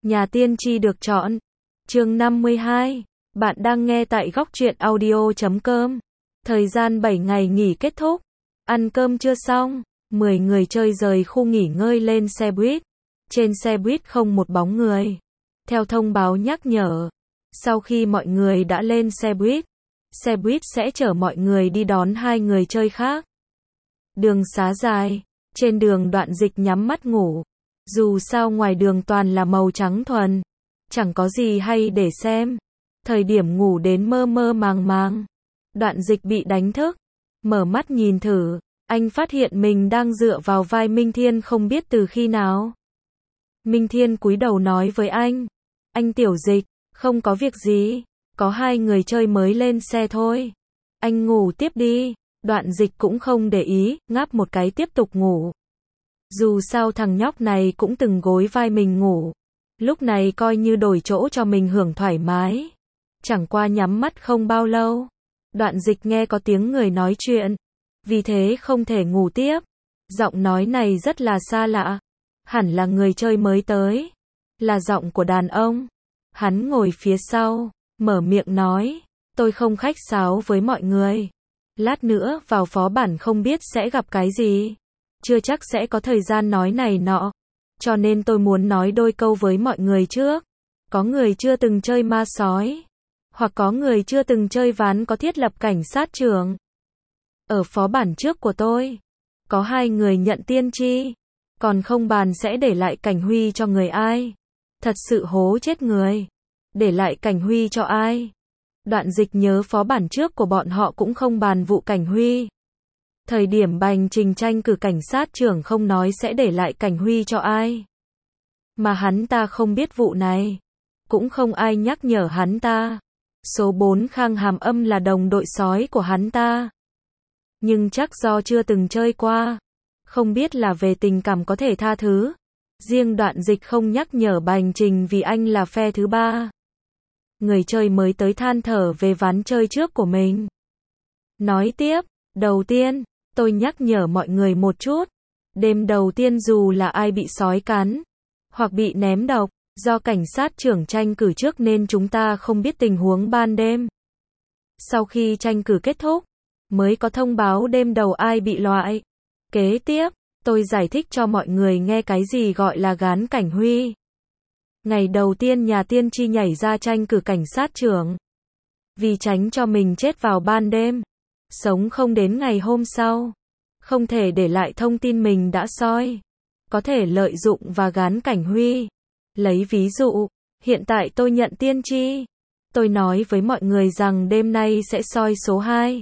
Nhà tiên tri được chọn. Chương 52. Bạn đang nghe tại góc truyện audio.com. Thời gian 7 ngày nghỉ kết thúc. Ăn cơm chưa xong, 10 người chơi rời khu nghỉ ngơi lên xe buýt. Trên xe buýt không một bóng người. Theo thông báo nhắc nhở, sau khi mọi người đã lên xe buýt sẽ chở mọi người đi đón hai người chơi khác. Đường xá dài, trên đường Đoạn Dịch nhắm mắt ngủ. Dù sao ngoài đường toàn là màu trắng thuần, chẳng có gì hay để xem. Thời điểm ngủ đến mơ mơ màng màng, Đoạn Dịch bị đánh thức, mở mắt nhìn thử, anh phát hiện mình đang dựa vào vai Minh Thiên không biết từ khi nào. Minh Thiên cúi đầu nói với anh Tiểu Dịch, không có việc gì, có hai người chơi mới lên xe thôi. Anh ngủ tiếp đi. Đoạn Dịch cũng không để ý, ngáp một cái tiếp tục ngủ. Dù sao thằng nhóc này cũng từng gối vai mình ngủ. Lúc này coi như đổi chỗ cho mình hưởng thoải mái. Chẳng qua nhắm mắt không bao lâu, Đoạn Dịch nghe có tiếng người nói chuyện. Vì thế không thể ngủ tiếp. Giọng nói này rất là xa lạ. Hẳn là người chơi mới tới. Là giọng của đàn ông. Hắn ngồi phía sau, mở miệng nói, tôi không khách sáo với mọi người. Lát nữa vào phó bản không biết sẽ gặp cái gì. Chưa chắc sẽ có thời gian nói này nọ. Cho nên tôi muốn nói đôi câu với mọi người trước. Có người chưa từng chơi ma sói, hoặc có người chưa từng chơi ván có thiết lập cảnh sát trưởng. Ở phó bản trước của tôi, có hai người nhận tiên tri. Còn không bàn sẽ để lại cảnh huy cho người ai. Thật sự hố chết người. Để lại cảnh huy cho ai? Đoạn Dịch nhớ phó bản trước của bọn họ cũng không bàn vụ cảnh huy. Thời điểm Bành Trình tranh cử cảnh sát trưởng không nói sẽ để lại cảnh huy cho ai. Mà hắn ta không biết vụ này. Cũng không ai nhắc nhở hắn ta. Số 4 Khang Hàm Âm là đồng đội sói của hắn ta. Nhưng chắc do chưa từng chơi qua. Không biết là về tình cảm có thể tha thứ. Riêng Đoạn Dịch không nhắc nhở Bành Trình vì anh là phe thứ ba. Người chơi mới tới than thở về ván chơi trước của mình. Nói tiếp, đầu tiên, tôi nhắc nhở mọi người một chút. Đêm đầu tiên dù là ai bị sói cắn, hoặc bị ném độc, do cảnh sát trưởng tranh cử trước nên chúng ta không biết tình huống ban đêm. Sau khi tranh cử kết thúc, mới có thông báo đêm đầu ai bị loại. Kế tiếp, tôi giải thích cho mọi người nghe cái gì gọi là gán cảnh huy. Ngày đầu tiên nhà tiên tri nhảy ra tranh cử cảnh sát trưởng. Vì tránh cho mình chết vào ban đêm, sống không đến ngày hôm sau, không thể để lại thông tin mình đã soi. Có thể lợi dụng và gán cảnh huy. Lấy ví dụ, hiện tại tôi nhận tiên tri. Tôi nói với mọi người rằng đêm nay sẽ soi số 2.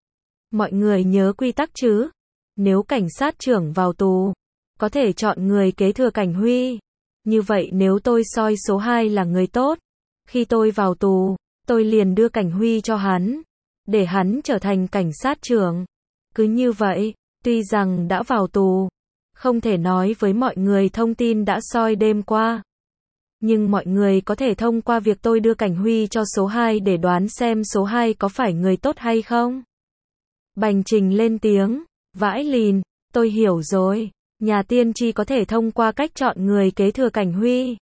Mọi người nhớ quy tắc chứ? Nếu cảnh sát trưởng vào tù, có thể chọn người kế thừa cảnh huy. Như vậy nếu tôi soi số 2 là người tốt, khi tôi vào tù, tôi liền đưa cảnh huy cho hắn, để hắn trở thành cảnh sát trưởng. Cứ như vậy, tuy rằng đã vào tù, không thể nói với mọi người thông tin đã soi đêm qua. Nhưng mọi người có thể thông qua việc tôi đưa cảnh huy cho số 2 để đoán xem số 2 có phải người tốt hay không. Bành Trình lên tiếng, vãi lìn, tôi hiểu rồi. Nhà tiên tri có thể thông qua cách chọn người kế thừa cảnh huy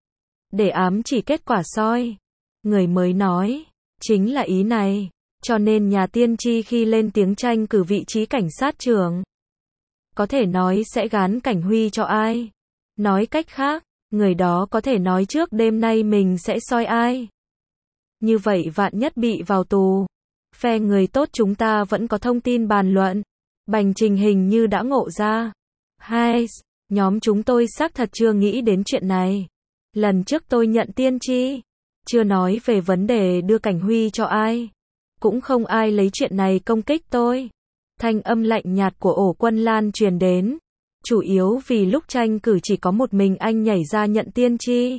để ám chỉ kết quả soi. Người mới nói, chính là ý này. Cho nên nhà tiên tri khi lên tiếng tranh cử vị trí cảnh sát trưởng, có thể nói sẽ gán cảnh huy cho ai. Nói cách khác, người đó có thể nói trước đêm nay mình sẽ soi ai. Như vậy vạn nhất bị vào tù, phe người tốt chúng ta vẫn có thông tin bàn luận. Bành Trình hình như đã ngộ ra. Hai, nhóm chúng tôi xác thật chưa nghĩ đến chuyện này. Lần trước tôi nhận tiên tri, chưa nói về vấn đề đưa cảnh huy cho ai. Cũng không ai lấy chuyện này công kích tôi. Thanh âm lạnh nhạt của Ổ Quân Lan truyền đến. Chủ yếu vì lúc tranh cử chỉ có một mình anh nhảy ra nhận tiên tri.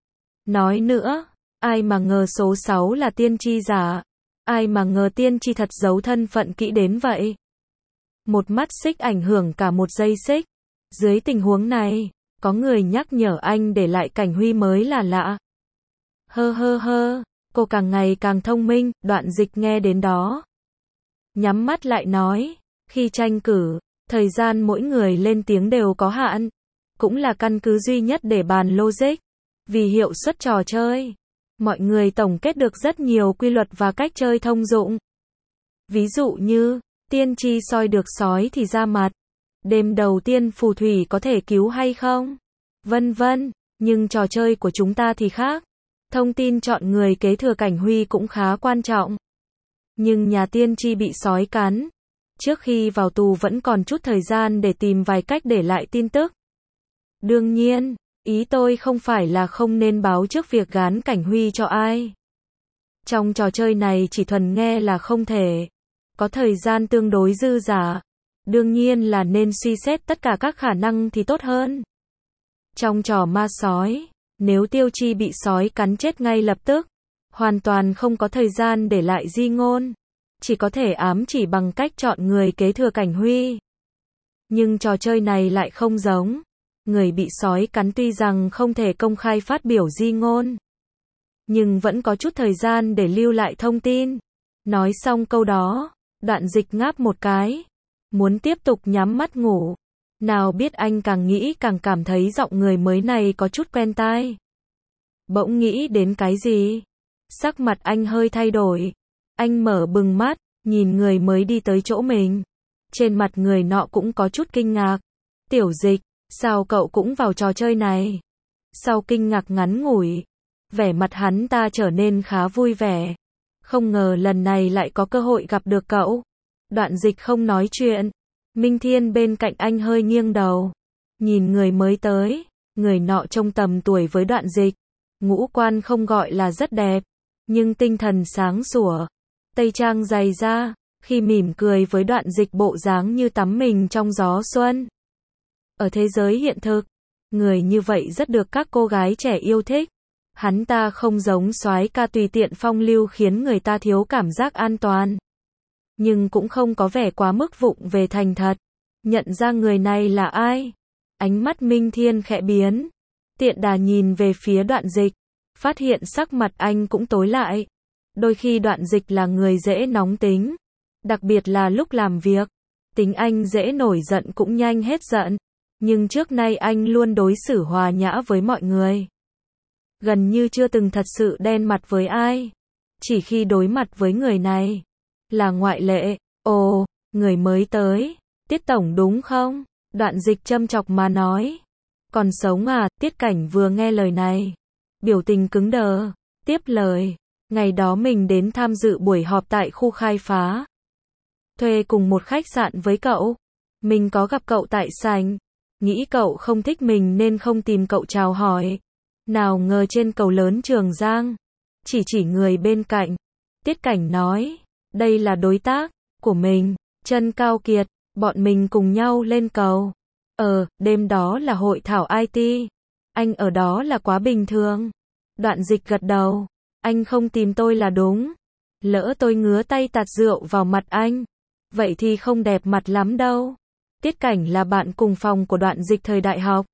Nói nữa, ai mà ngờ số 6 là tiên tri giả. Ai mà ngờ tiên tri thật giấu thân phận kỹ đến vậy. Một mắt xích ảnh hưởng cả một giây xích. Dưới tình huống này, có người nhắc nhở anh để lại cảnh huy mới là lạ. Hơ, cô càng ngày càng thông minh. Đoạn Dịch nghe đến đó, nhắm mắt lại nói, khi tranh cử, thời gian mỗi người lên tiếng đều có hạn, cũng là căn cứ duy nhất để bàn logic. Vì hiệu suất trò chơi, mọi người tổng kết được rất nhiều quy luật và cách chơi thông dụng. Ví dụ như, tiên tri soi được sói thì ra mặt. Đêm đầu tiên phù thủy có thể cứu hay không? Vân vân, nhưng trò chơi của chúng ta thì khác. Thông tin chọn người kế thừa Cảnh Huy cũng khá quan trọng. Nhưng nhà tiên tri bị sói cắn. Trước khi vào tù vẫn còn chút thời gian để tìm vài cách để lại tin tức. Đương nhiên, ý tôi không phải là không nên báo trước việc gán Cảnh Huy cho ai. Trong trò chơi này chỉ thuần nghe là không thể. Có thời gian tương đối dư dả. Đương nhiên là nên suy xét tất cả các khả năng thì tốt hơn. Trong trò ma sói, nếu Tiêu Chi bị sói cắn chết ngay lập tức, hoàn toàn không có thời gian để lại di ngôn, chỉ có thể ám chỉ bằng cách chọn người kế thừa Cảnh Huy. Nhưng trò chơi này lại không giống. Người bị sói cắn tuy rằng không thể công khai phát biểu di ngôn, nhưng vẫn có chút thời gian để lưu lại thông tin. Nói xong câu đó, Đoạn Dịch ngáp một cái, muốn tiếp tục nhắm mắt ngủ. Nào biết anh càng nghĩ càng cảm thấy giọng người mới này có chút quen tai. Bỗng nghĩ đến cái gì? Sắc mặt anh hơi thay đổi. Anh mở bừng mắt, nhìn người mới đi tới chỗ mình. Trên mặt người nọ cũng có chút kinh ngạc. Tiểu Dịch, sao cậu cũng vào trò chơi này? Sau kinh ngạc ngắn ngủi, vẻ mặt hắn ta trở nên khá vui vẻ. Không ngờ lần này lại có cơ hội gặp được cậu. Đoạn Dịch không nói chuyện. Minh Thiên bên cạnh anh hơi nghiêng đầu. Nhìn người mới tới. Người nọ trông tầm tuổi với Đoạn Dịch. Ngũ quan không gọi là rất đẹp, nhưng tinh thần sáng sủa. Tây trang dày da, khi mỉm cười với Đoạn Dịch bộ dáng như tắm mình trong gió xuân. Ở thế giới hiện thực, người như vậy rất được các cô gái trẻ yêu thích. Hắn ta không giống soái ca tùy tiện phong lưu khiến người ta thiếu cảm giác an toàn. Nhưng cũng không có vẻ quá mức vụng về thành thật. Nhận ra người này là ai? Ánh mắt Minh Thiên khẽ biến. Tiện đà nhìn về phía Đoạn Dịch. Phát hiện sắc mặt anh cũng tối lại. Đôi khi Đoạn Dịch là người dễ nóng tính. Đặc biệt là lúc làm việc. Tính anh dễ nổi giận cũng nhanh hết giận. Nhưng trước nay anh luôn đối xử hòa nhã với mọi người. Gần như chưa từng thật sự đen mặt với ai. Chỉ khi đối mặt với người này là ngoại lệ. Ồ, người mới tới. Tiết Tổng đúng không? Đoạn Dịch châm chọc mà nói. Còn sống à? Tiết Cảnh vừa nghe lời này, biểu tình cứng đờ. Tiếp lời. Ngày đó mình đến tham dự buổi họp tại khu khai phá. Thuê cùng một khách sạn với cậu. Mình có gặp cậu tại sảnh. Nghĩ cậu không thích mình nên không tìm cậu chào hỏi. Nào ngờ trên cầu lớn Trường Giang. Chỉ người bên cạnh. Tiết Cảnh nói. Đây là đối tác của mình, Trân Cao Kiệt. Bọn mình cùng nhau lên cầu. Đêm đó là hội thảo IT. Anh ở đó là quá bình thường. Đoạn Dịch gật đầu. Anh không tìm tôi là đúng. Lỡ tôi ngứa tay tạt rượu vào mặt anh, vậy thì không đẹp mặt lắm đâu. Tiết Cảnh là bạn cùng phòng của Đoạn Dịch thời đại học.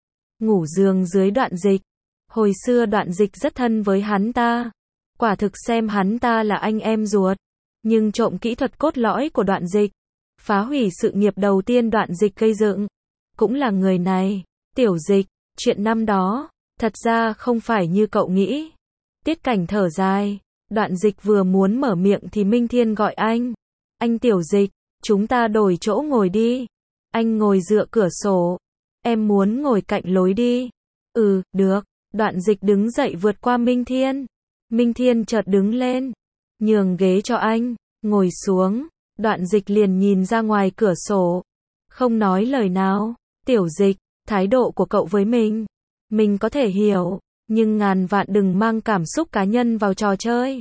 Ngủ giường dưới Đoạn Dịch. Hồi xưa Đoạn Dịch rất thân với hắn ta. Quả thực xem hắn ta là anh em ruột. Nhưng trộm kỹ thuật cốt lõi của Đoạn Dịch, phá hủy sự nghiệp đầu tiên Đoạn Dịch gây dựng, cũng là người này. Tiểu Dịch, chuyện năm đó, thật ra không phải như cậu nghĩ. Tiết Cảnh thở dài. Đoạn Dịch vừa muốn mở miệng thì Minh Thiên gọi anh. Anh Tiểu Dịch, chúng ta đổi chỗ ngồi đi. Anh ngồi dựa cửa sổ. Em muốn ngồi cạnh lối đi. Được. Đoạn Dịch đứng dậy vượt qua Minh Thiên. Minh Thiên chợt đứng lên, nhường ghế cho anh, ngồi xuống. Đoạn Dịch liền nhìn ra ngoài cửa sổ, không nói lời nào. Tiểu Dịch, thái độ của cậu với mình có thể hiểu, nhưng ngàn vạn đừng mang cảm xúc cá nhân vào trò chơi.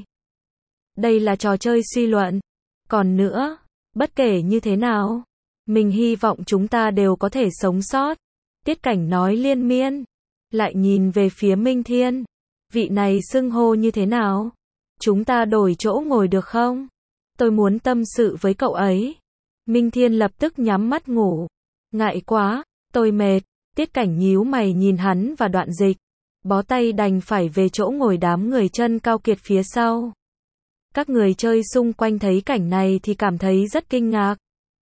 Đây là trò chơi suy luận. Còn nữa, bất kể như thế nào, mình hy vọng chúng ta đều có thể sống sót. Tiết Cảnh nói liên miên, lại nhìn về phía Minh Thiên. Vị này xưng hô như thế nào? Chúng ta đổi chỗ ngồi được không? Tôi muốn tâm sự với cậu ấy. Minh Thiên lập tức nhắm mắt ngủ. Ngại quá, tôi mệt. Tiết Cảnh nhíu mày nhìn hắn và Đoạn Dịch. Bó tay đành phải về chỗ ngồi đám người Trân Cao Kiệt phía sau. Các người chơi xung quanh thấy cảnh này thì cảm thấy rất kinh ngạc.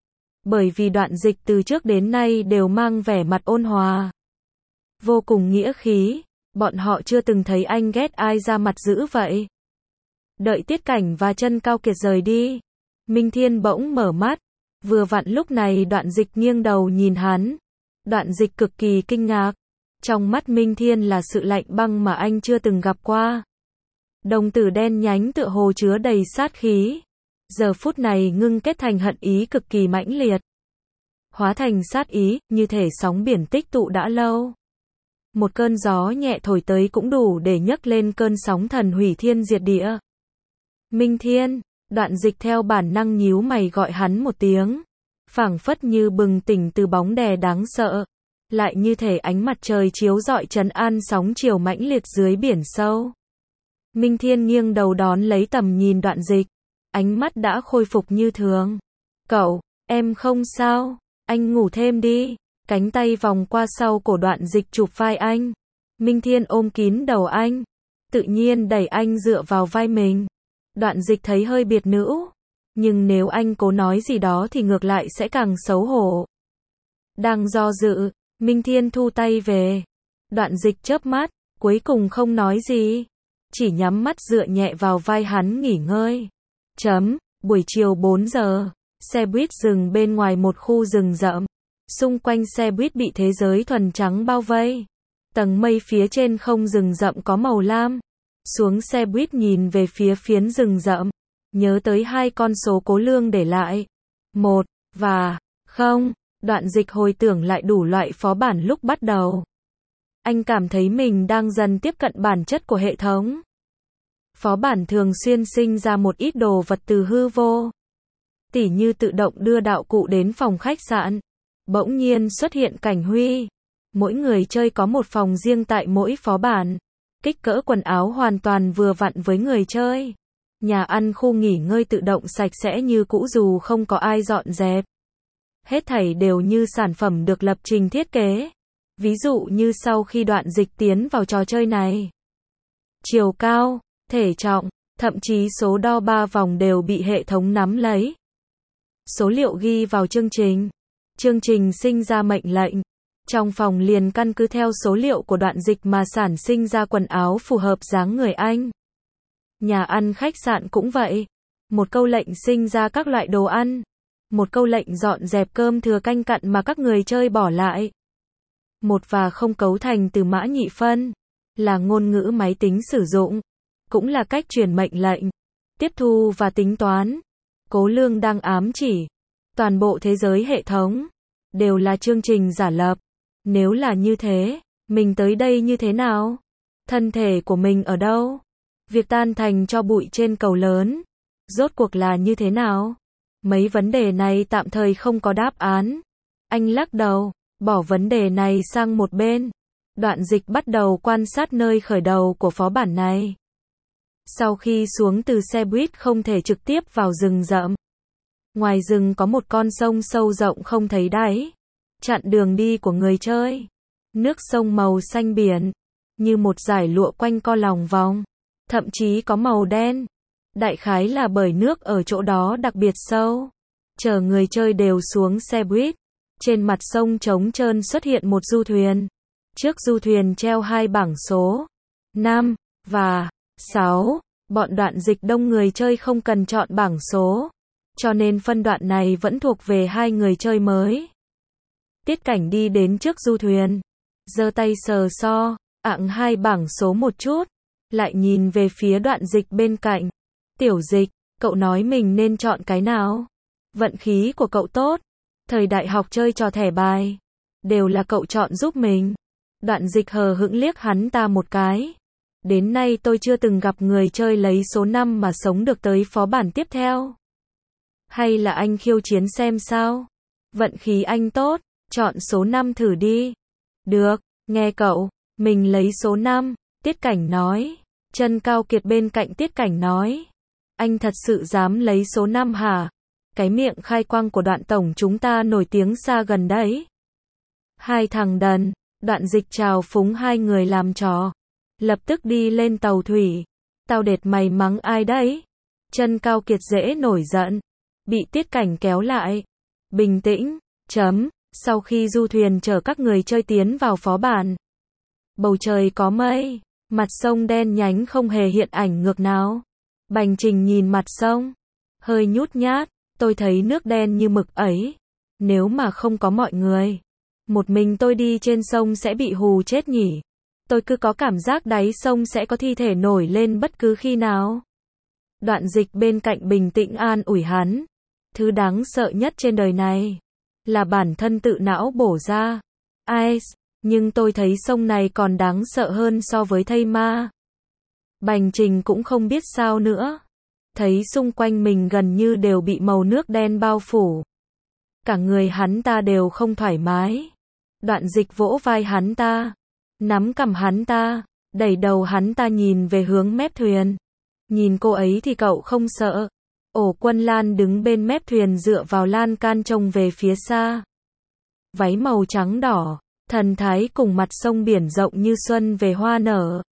Bởi vì Đoạn Dịch từ trước đến nay đều mang vẻ mặt ôn hòa, vô cùng nghĩa khí. Bọn họ chưa từng thấy anh ghét ai ra mặt dữ vậy. Đợi Tiết Cảnh và Chân Cao Kiệt rời đi, Minh Thiên bỗng mở mắt. Vừa vặn lúc này Đoạn Dịch nghiêng đầu nhìn hắn. Đoạn Dịch cực kỳ kinh ngạc. Trong mắt Minh Thiên là sự lạnh băng mà anh chưa từng gặp qua. Đồng tử đen nhánh tựa hồ chứa đầy sát khí. Giờ phút này ngưng kết thành hận ý cực kỳ mãnh liệt. Hóa thành sát ý, như thể sóng biển tích tụ đã lâu. Một cơn gió nhẹ thổi tới cũng đủ để nhấc lên cơn sóng thần hủy thiên diệt địa. Minh Thiên, Đoạn Dịch theo bản năng nhíu mày gọi hắn một tiếng. Phảng phất như bừng tỉnh từ bóng đè đáng sợ. Lại như thể ánh mặt trời chiếu rọi trấn an sóng chiều mãnh liệt dưới biển sâu. Minh Thiên nghiêng đầu đón lấy tầm nhìn Đoạn Dịch. Ánh mắt đã khôi phục như thường. Cậu, em không sao, anh ngủ thêm đi. Cánh tay vòng qua sau cổ Đoạn Dịch chụp vai anh. Minh Thiên ôm kín đầu anh. Tự nhiên đẩy anh dựa vào vai mình. Đoạn Dịch thấy hơi biệt nữ. Nhưng nếu anh cố nói gì đó thì ngược lại sẽ càng xấu hổ. Đang do dự, Minh Thiên thu tay về. Đoạn Dịch chớp mắt, cuối cùng không nói gì. Chỉ nhắm mắt dựa nhẹ vào vai hắn nghỉ ngơi. Buổi chiều 4 giờ, xe buýt dừng bên ngoài một khu rừng rậm. Xung quanh xe buýt bị thế giới thuần trắng bao vây. Tầng mây phía trên không rừng rậm có màu lam. Xuống xe buýt nhìn về phía phiến rừng rậm. Nhớ tới hai con số Cố Lương để lại. 1 và 0. Đoạn Dịch hồi tưởng lại đủ loại phó bản lúc bắt đầu. Anh cảm thấy mình đang dần tiếp cận bản chất của hệ thống. Phó bản thường xuyên sinh ra một ít đồ vật từ hư vô. Tỉ như tự động đưa đạo cụ đến phòng khách sạn. Bỗng nhiên xuất hiện cảnh Huy. Mỗi người chơi có một phòng riêng tại mỗi phó bản. Kích cỡ quần áo hoàn toàn vừa vặn với người chơi. Nhà ăn khu nghỉ ngơi tự động sạch sẽ như cũ dù không có ai dọn dẹp. Hết thảy đều như sản phẩm được lập trình thiết kế. Ví dụ như sau khi Đoạn Dịch tiến vào trò chơi này. Chiều cao, thể trọng, thậm chí số đo 3 vòng đều bị hệ thống nắm lấy. Số liệu ghi vào chương trình. Chương trình sinh ra mệnh lệnh. Trong phòng liền căn cứ theo số liệu của Đoạn Dịch mà sản sinh ra quần áo phù hợp dáng người anh. Nhà ăn khách sạn cũng vậy. Một câu lệnh sinh ra các loại đồ ăn. Một câu lệnh dọn dẹp cơm thừa canh cặn mà các người chơi bỏ lại. 1 và 0 cấu thành từ mã nhị phân. Là ngôn ngữ máy tính sử dụng. Cũng là cách truyền mệnh lệnh. Tiếp thu và tính toán. Cố Lương đang ám chỉ. Toàn bộ thế giới hệ thống. Đều là chương trình giả lập. Nếu là như thế, mình tới đây như thế nào? Thân thể của mình ở đâu? Việc tan thành tro bụi trên cầu lớn. Rốt cuộc là như thế nào? Mấy vấn đề này tạm thời không có đáp án. Anh lắc đầu, bỏ vấn đề này sang một bên. Đoạn Dịch bắt đầu quan sát nơi khởi đầu của phó bản này. Sau khi xuống từ xe buýt không thể trực tiếp vào rừng rậm. Ngoài rừng có một con sông sâu rộng không thấy đáy. Chặn đường đi của người chơi. Nước sông màu xanh biển. Như một dải lụa quanh co lòng vòng. Thậm chí có màu đen. Đại khái là bởi nước ở chỗ đó đặc biệt sâu. Chờ người chơi đều xuống xe buýt. Trên mặt sông trống trơn xuất hiện một du thuyền. Trước du thuyền treo 2 bảng số. 5 và 6. Bọn Đoạn Dịch đông người chơi không cần chọn bảng số. Cho nên phân đoạn này vẫn thuộc về 2 người chơi mới. Tiết Cảnh đi đến trước du thuyền. Giơ tay sờ so, ạng 2 bảng số một chút. Lại nhìn về phía Đoạn Dịch bên cạnh. Tiểu Dịch, cậu nói mình nên chọn cái nào? Vận khí của cậu tốt. Thời đại học chơi trò thẻ bài. Đều là cậu chọn giúp mình. Đoạn Dịch hờ hững liếc hắn ta một cái. Đến nay tôi chưa từng gặp người chơi lấy số 5 mà sống được tới phó bản tiếp theo. Hay là anh khiêu chiến xem sao? Vận khí anh tốt, chọn số 5 thử đi. Được, nghe cậu, mình lấy số 5, Tiết Cảnh nói. Chân Cao Kiệt bên cạnh Tiết Cảnh nói. Anh thật sự dám lấy số 5 hả? Cái miệng khai quang của Đoạn tổng chúng ta nổi tiếng xa gần đấy. 2 thằng đần, Đoạn Dịch chào phúng 2 người làm trò. Lập tức đi lên tàu thủy. Tao đệt mày mắng ai đấy? Chân Cao Kiệt dễ nổi giận. Bị Tiết Cảnh kéo lại. Bình tĩnh, Sau khi du thuyền chở các người chơi tiến vào phó bản. Bầu trời có mây, mặt sông đen nhánh không hề hiện ảnh ngược nào. Bành Trình nhìn mặt sông, hơi nhút nhát, tôi thấy nước đen như mực ấy. Nếu mà không có mọi người, một mình tôi đi trên sông sẽ bị hù chết nhỉ. Tôi cứ có cảm giác đáy sông sẽ có thi thể nổi lên bất cứ khi nào. Đoạn Dịch bên cạnh bình tĩnh an ủi hắn. Thứ đáng sợ nhất trên đời này là bản thân tự não bổ ra. Ai, nhưng tôi thấy sông này còn đáng sợ hơn so với thây ma. Bành Trình cũng không biết sao nữa. Thấy xung quanh mình gần như đều bị màu nước đen bao phủ. Cả người hắn ta đều không thoải mái. Đoạn Dịch vỗ vai hắn ta, nắm cằm hắn ta, đẩy đầu hắn ta nhìn về hướng mép thuyền. Nhìn cô ấy thì cậu không sợ. Ổ Quân Lan đứng bên mép thuyền dựa vào lan can trông về phía xa. Váy màu trắng đỏ, thần thái cùng mặt sông biển rộng như xuân về hoa nở.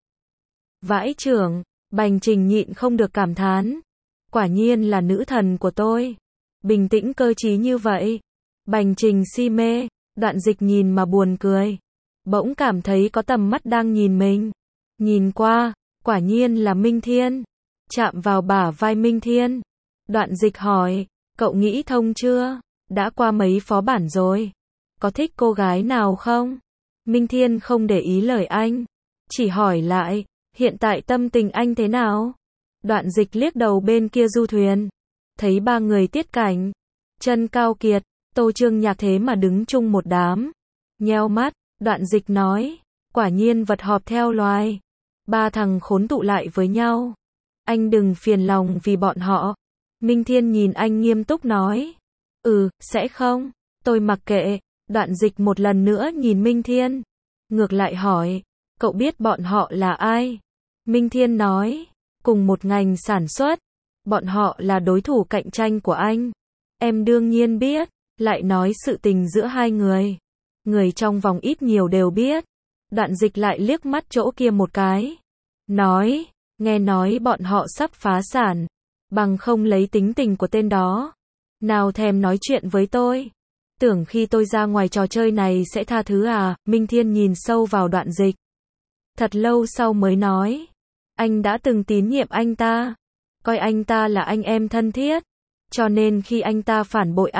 Vãi chưởng, Bành Trình nhịn không được cảm thán. Quả nhiên là nữ thần của tôi. Bình tĩnh cơ trí như vậy. Bành Trình si mê, Đoạn Dịch nhìn mà buồn cười. Bỗng cảm thấy có tầm mắt đang nhìn mình. Nhìn qua, quả nhiên là Minh Thiên. Chạm vào bả vai Minh Thiên. Đoạn Dịch hỏi, cậu nghĩ thông chưa? Đã qua mấy phó bản rồi. Có thích cô gái nào không? Minh Thiên không để ý lời anh. Chỉ hỏi lại, hiện tại tâm tình anh thế nào? Đoạn Dịch liếc đầu bên kia du thuyền. Thấy ba người Tiết Cảnh, Trân Cao Kiệt, Tô Trương Nhạc thế mà đứng chung một đám. Nheo mắt, Đoạn Dịch nói, quả nhiên vật họp theo loài. Ba thằng khốn tụ lại với nhau. Anh đừng phiền lòng vì bọn họ. Minh Thiên nhìn anh nghiêm túc nói. Sẽ không. Tôi mặc kệ. Đoạn Dịch một lần nữa nhìn Minh Thiên. Ngược lại hỏi, cậu biết bọn họ là ai? Minh Thiên nói, cùng một ngành sản xuất. Bọn họ là đối thủ cạnh tranh của anh. Em đương nhiên biết. Lại nói sự tình giữa hai người. Người trong vòng ít nhiều đều biết. Đoạn Dịch lại liếc mắt chỗ kia một cái. Nói, nghe nói bọn họ sắp phá sản. Bằng không lấy tính tình của tên đó. Nào thèm nói chuyện với tôi. Tưởng khi tôi ra ngoài trò chơi này sẽ tha thứ à? Minh Thiên nhìn sâu vào Đoạn Dịch. Thật lâu sau mới nói. Anh đã từng tín nhiệm anh ta. Coi anh ta là anh em thân thiết. Cho nên khi anh ta phản bội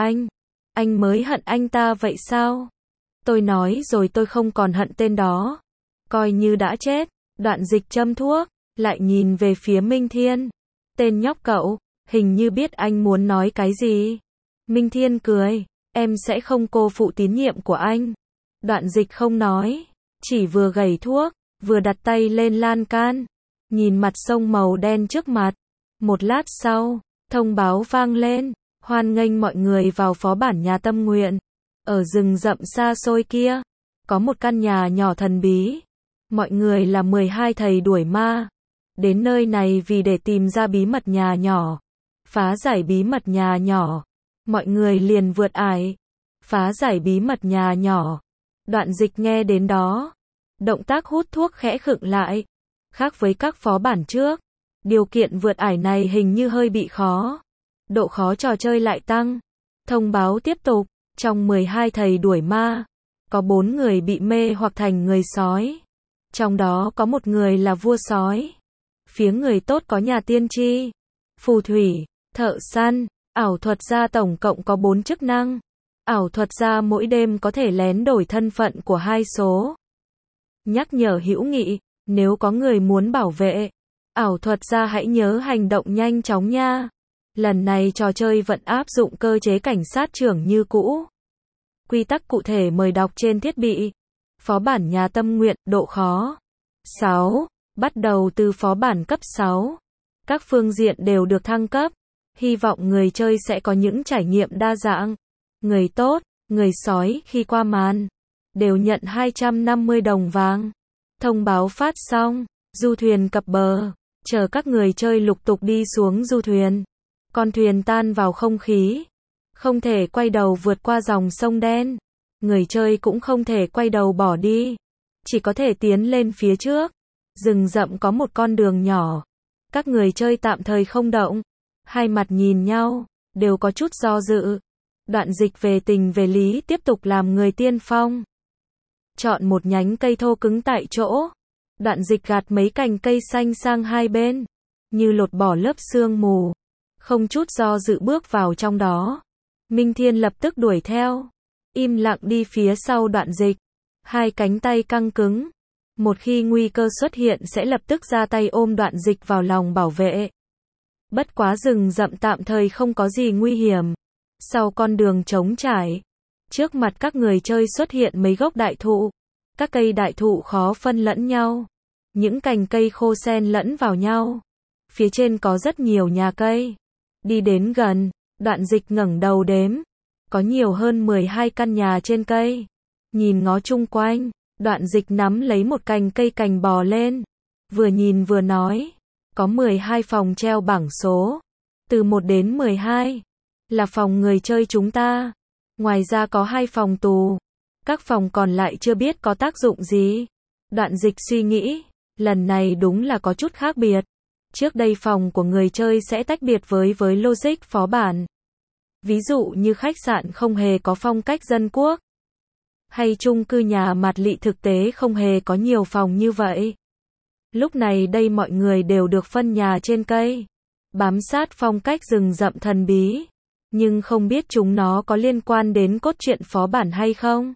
anh mới hận anh ta vậy sao? Tôi nói rồi tôi không còn hận tên đó. Coi như đã chết. Đoạn Dịch châm thuốc, lại nhìn về phía Minh Thiên. Tên nhóc cậu, hình như biết anh muốn nói cái gì. Minh Thiên cười, em sẽ không cô phụ tín nhiệm của anh. Đoạn Dịch không nói, chỉ vừa gẩy thuốc, vừa đặt tay lên lan can, nhìn mặt sông màu đen trước mặt. Một lát sau, thông báo vang lên, hoan nghênh mọi người vào phó bản nhà tâm nguyện. Ở rừng rậm xa xôi kia, có một căn nhà nhỏ thần bí. Mọi người là 12 thầy đuổi ma. Đến nơi này vì để tìm ra bí mật nhà nhỏ. Phá giải bí mật nhà nhỏ. Mọi người liền vượt ải. Phá giải bí mật nhà nhỏ. Đoạn Dịch nghe đến đó. Động tác hút thuốc khẽ khựng lại. Khác với các phó bản trước. Điều kiện vượt ải này hình như hơi bị khó. Độ khó trò chơi lại tăng. Thông báo tiếp tục. Trong 12 thầy đuổi ma. Có 4 người bị mê hoặc thành người sói. Trong đó có một người là vua sói. Phía người tốt có nhà tiên tri, phù thủy, thợ săn, ảo thuật gia tổng cộng có 4 chức năng. Ảo thuật gia mỗi đêm có thể lén đổi thân phận của 2 số. Nhắc nhở hữu nghị, nếu có người muốn bảo vệ, ảo thuật gia hãy nhớ hành động nhanh chóng nha. Lần này trò chơi vẫn áp dụng cơ chế cảnh sát trưởng như cũ. Quy tắc cụ thể mời đọc trên thiết bị. Phó bản nhà tâm nguyện, độ khó 6. Bắt đầu từ phó bản cấp 6. Các phương diện đều được thăng cấp. Hy vọng người chơi sẽ có những trải nghiệm đa dạng. Người tốt, người sói khi qua màn đều nhận 250 đồng vàng. Thông báo phát xong, du thuyền cập bờ, chờ các người chơi lục tục đi xuống du thuyền. Con thuyền tan vào không khí. Không thể quay đầu vượt qua dòng sông đen. Người chơi cũng không thể quay đầu bỏ đi. Chỉ có thể tiến lên phía trước. Rừng rậm có một con đường nhỏ. Các người chơi tạm thời không động. Hai mặt nhìn nhau, đều có chút do dự. Đoạn Dịch về tình về lý tiếp tục làm người tiên phong. chọn một nhánh cây thô cứng tại chỗ. Đoạn Dịch gạt mấy cành cây xanh sang hai bên, như lột bỏ lớp sương mù, không chút do dự bước vào trong đó. Minh Thiên lập tức đuổi theo, im lặng đi phía sau Đoạn Dịch, hai cánh tay căng cứng. Một khi nguy cơ xuất hiện sẽ lập tức ra tay ôm Đoạn Dịch vào lòng bảo vệ. Bất quá rừng rậm tạm thời không có gì nguy hiểm. Sau con đường trống trải, trước mặt các người chơi xuất hiện mấy gốc đại thụ. Các cây đại thụ khó phân lẫn nhau. Những cành cây khô xen lẫn vào nhau. Phía trên có rất nhiều nhà cây. Đi đến gần, Đoạn Dịch ngẩng đầu đếm. Có nhiều hơn 12 căn nhà trên cây. Nhìn ngó chung quanh, Đoạn Dịch nắm lấy một cành cây cành bò lên. Vừa nhìn vừa nói. Có 12 phòng treo bảng số. Từ 1 đến 12. Là phòng người chơi chúng ta. Ngoài ra có 2 phòng tù. Các phòng còn lại chưa biết có tác dụng gì. Đoạn Dịch suy nghĩ. Lần này đúng là có chút khác biệt. Trước đây phòng của người chơi sẽ tách biệt với logic phó bản. Ví dụ như khách sạn không hề có phong cách dân quốc. Hay chung cư nhà mạt lị thực tế không hề có nhiều phòng như vậy. Lúc này đây mọi người đều được phân nhà trên cây. Bám sát phong cách rừng rậm thần bí. Nhưng không biết chúng nó có liên quan đến cốt truyện phó bản hay không.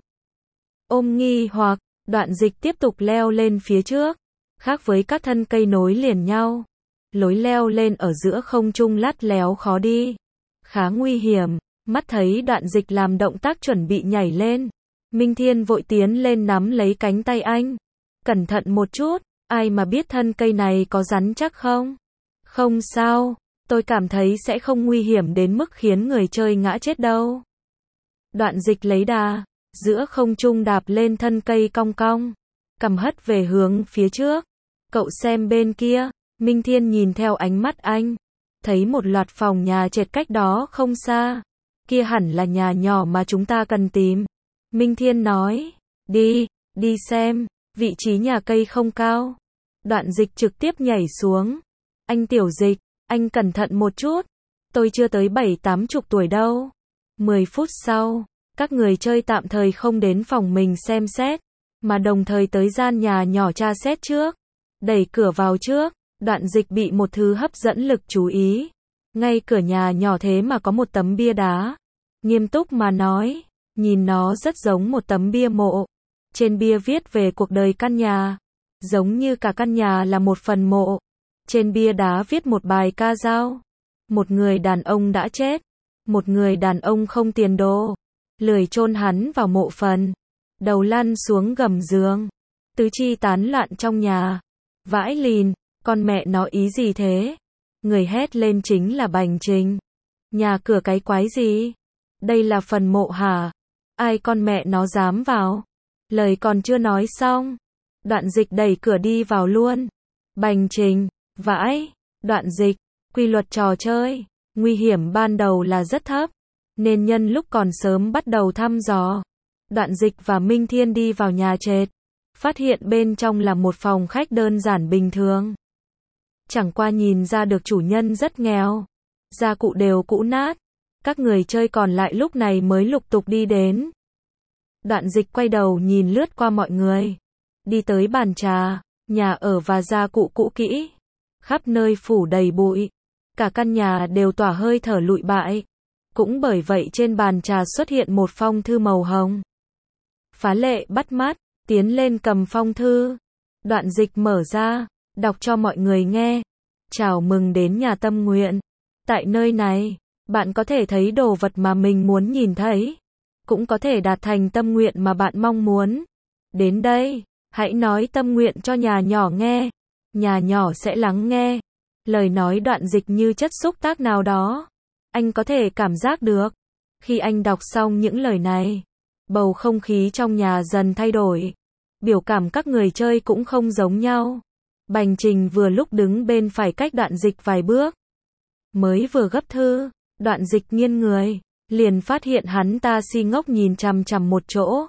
Ôm nghi hoặc, Đoạn Dịch tiếp tục leo lên phía trước. Khác với các thân cây nối liền nhau. Lối leo lên ở giữa không trung lắt léo khó đi. Khá nguy hiểm. Mắt thấy Đoạn Dịch làm động tác chuẩn bị nhảy lên. Minh Thiên vội tiến lên nắm lấy cánh tay anh. Cẩn thận một chút, ai mà biết thân cây này có rắn chắc không? Không sao, tôi cảm thấy sẽ không nguy hiểm đến mức khiến người chơi ngã chết đâu. Đoạn Dịch lấy đà, giữa không trung đạp lên thân cây cong cong. Cầm hất về hướng phía trước. Cậu xem bên kia, Minh Thiên nhìn theo ánh mắt anh. Thấy một loạt phòng nhà trệt cách đó không xa. Kia hẳn là nhà nhỏ mà chúng ta cần tìm. Minh Thiên nói, đi xem, vị trí nhà cây không cao. Đoạn Dịch trực tiếp nhảy xuống. Anh Tiểu Dịch, anh cẩn thận một chút. Tôi chưa tới 7-80 tuổi đâu. 10 phút sau, các người chơi tạm thời không đến phòng mình xem xét, mà đồng thời tới gian nhà nhỏ tra xét trước. Đẩy cửa vào trước, Đoạn Dịch bị một thứ hấp dẫn lực chú ý. Ngay cửa nhà nhỏ thế mà có một tấm bia đá. Nghiêm túc mà nói, nhìn nó rất giống một tấm bia mộ. Trên bia viết về cuộc đời căn nhà. Giống như cả căn nhà là một phần mộ. Trên bia đá viết một bài ca dao. Một người đàn ông đã chết. Một người đàn ông không tiền đồ. Lười chôn hắn vào mộ phần. Đầu lăn xuống gầm giường. Tứ chi tán loạn trong nhà. Vãi lìn, con mẹ nó ý gì thế? Người hét lên chính là Bành Trình. Nhà cửa cái quái gì? Đây là phần mộ hả? Ai con mẹ nó dám vào? Lời còn chưa nói xong. Đoạn Dịch đẩy cửa đi vào luôn. Bành Trình, vãi, Đoạn Dịch, quy luật trò chơi, nguy hiểm ban đầu là rất thấp, nên nhân lúc còn sớm bắt đầu thăm dò. Đoạn Dịch và Minh Thiên đi vào nhà trệt, phát hiện bên trong là một phòng khách đơn giản bình thường. Chẳng qua nhìn ra được chủ nhân rất nghèo, gia cụ đều cũ nát, các người chơi còn lại lúc này mới lục tục đi đến. Đoạn Dịch quay đầu nhìn lướt qua mọi người, đi tới bàn trà, nhà ở và gia cụ cũ kỹ, khắp nơi phủ đầy bụi, cả căn nhà đều tỏa hơi thở lụi bại. Cũng bởi vậy trên bàn trà xuất hiện một phong thư màu hồng. Phá lệ bắt mắt, tiến lên cầm phong thư. Đoạn Dịch mở ra, đọc cho mọi người nghe. Chào mừng đến nhà tâm nguyện. Tại nơi này, bạn có thể thấy đồ vật mà mình muốn nhìn thấy, cũng có thể đạt thành tâm nguyện mà bạn mong muốn. Đến đây, hãy nói tâm nguyện cho nhà nhỏ nghe. Nhà nhỏ sẽ lắng nghe. Lời nói Đoạn Dịch như chất xúc tác nào đó. Anh có thể cảm giác được. Khi anh đọc xong những lời này, bầu không khí trong nhà dần thay đổi. Biểu cảm các người chơi cũng không giống nhau. Bành Trình vừa lúc đứng bên phải cách Đoạn Dịch vài bước. Mới vừa gấp thư, Đoạn Dịch nghiêng người, liền phát hiện hắn ta si ngốc nhìn chằm chằm một chỗ.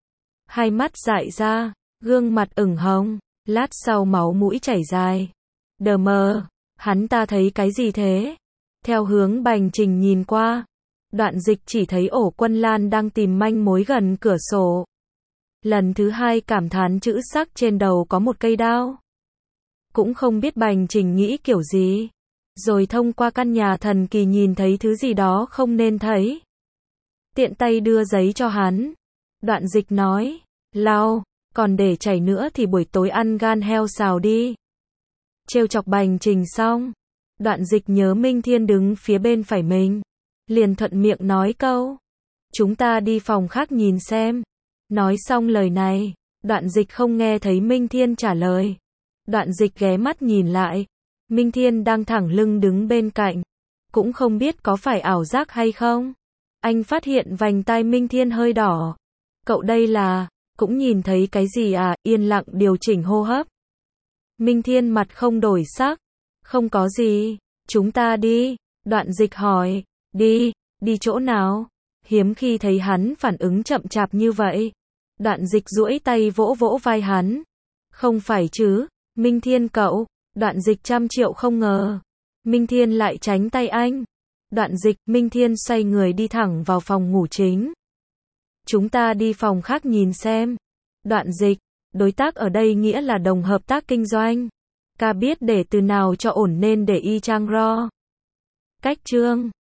Hai mắt dại ra, gương mặt ửng hồng, lát sau máu mũi chảy dài. Đờ mờ, hắn ta thấy cái gì thế? Theo hướng Bành Trình nhìn qua, Đoạn Dịch chỉ thấy Ổ Quân Lan đang tìm manh mối gần cửa sổ. Lần thứ hai cảm thán chữ sắc trên đầu có một cây đao. Cũng không biết Bành Trình nghĩ kiểu gì. Rồi thông qua căn nhà thần kỳ nhìn thấy thứ gì đó không nên thấy. Tiện tay đưa giấy cho hắn. Đoạn Dịch nói, lau, còn để chảy nữa thì buổi tối ăn gan heo xào đi. Trêu chọc Bành Trình xong, Đoạn Dịch nhớ Minh Thiên đứng phía bên phải mình. Liền thuận miệng nói câu, chúng ta đi phòng khác nhìn xem. Nói xong lời này, Đoạn Dịch không nghe thấy Minh Thiên trả lời. Đoạn Dịch ghé mắt nhìn lại. Minh Thiên đang thẳng lưng đứng bên cạnh. Cũng không biết có phải ảo giác hay không. Anh phát hiện vành tai Minh Thiên hơi đỏ. Cậu đây là, cũng nhìn thấy cái gì à, yên lặng điều chỉnh hô hấp. Minh Thiên mặt không đổi sắc. Không có gì, chúng ta đi. Đoạn Dịch hỏi, đi, đi chỗ nào? Hiếm khi thấy hắn phản ứng chậm chạp như vậy. Đoạn Dịch duỗi tay vỗ vỗ vai hắn. Không phải chứ, Minh Thiên cậu. Đoạn Dịch trăm triệu không ngờ. Minh Thiên lại tránh tay anh. Đoạn Dịch, Minh Thiên xoay người đi thẳng vào phòng ngủ chính. Chúng ta đi phòng khác nhìn xem. Đoạn Dịch, đối tác ở đây nghĩa là đồng hợp tác kinh doanh. Ca biết để từ nào cho ổn nên để y chang ro. Cách chương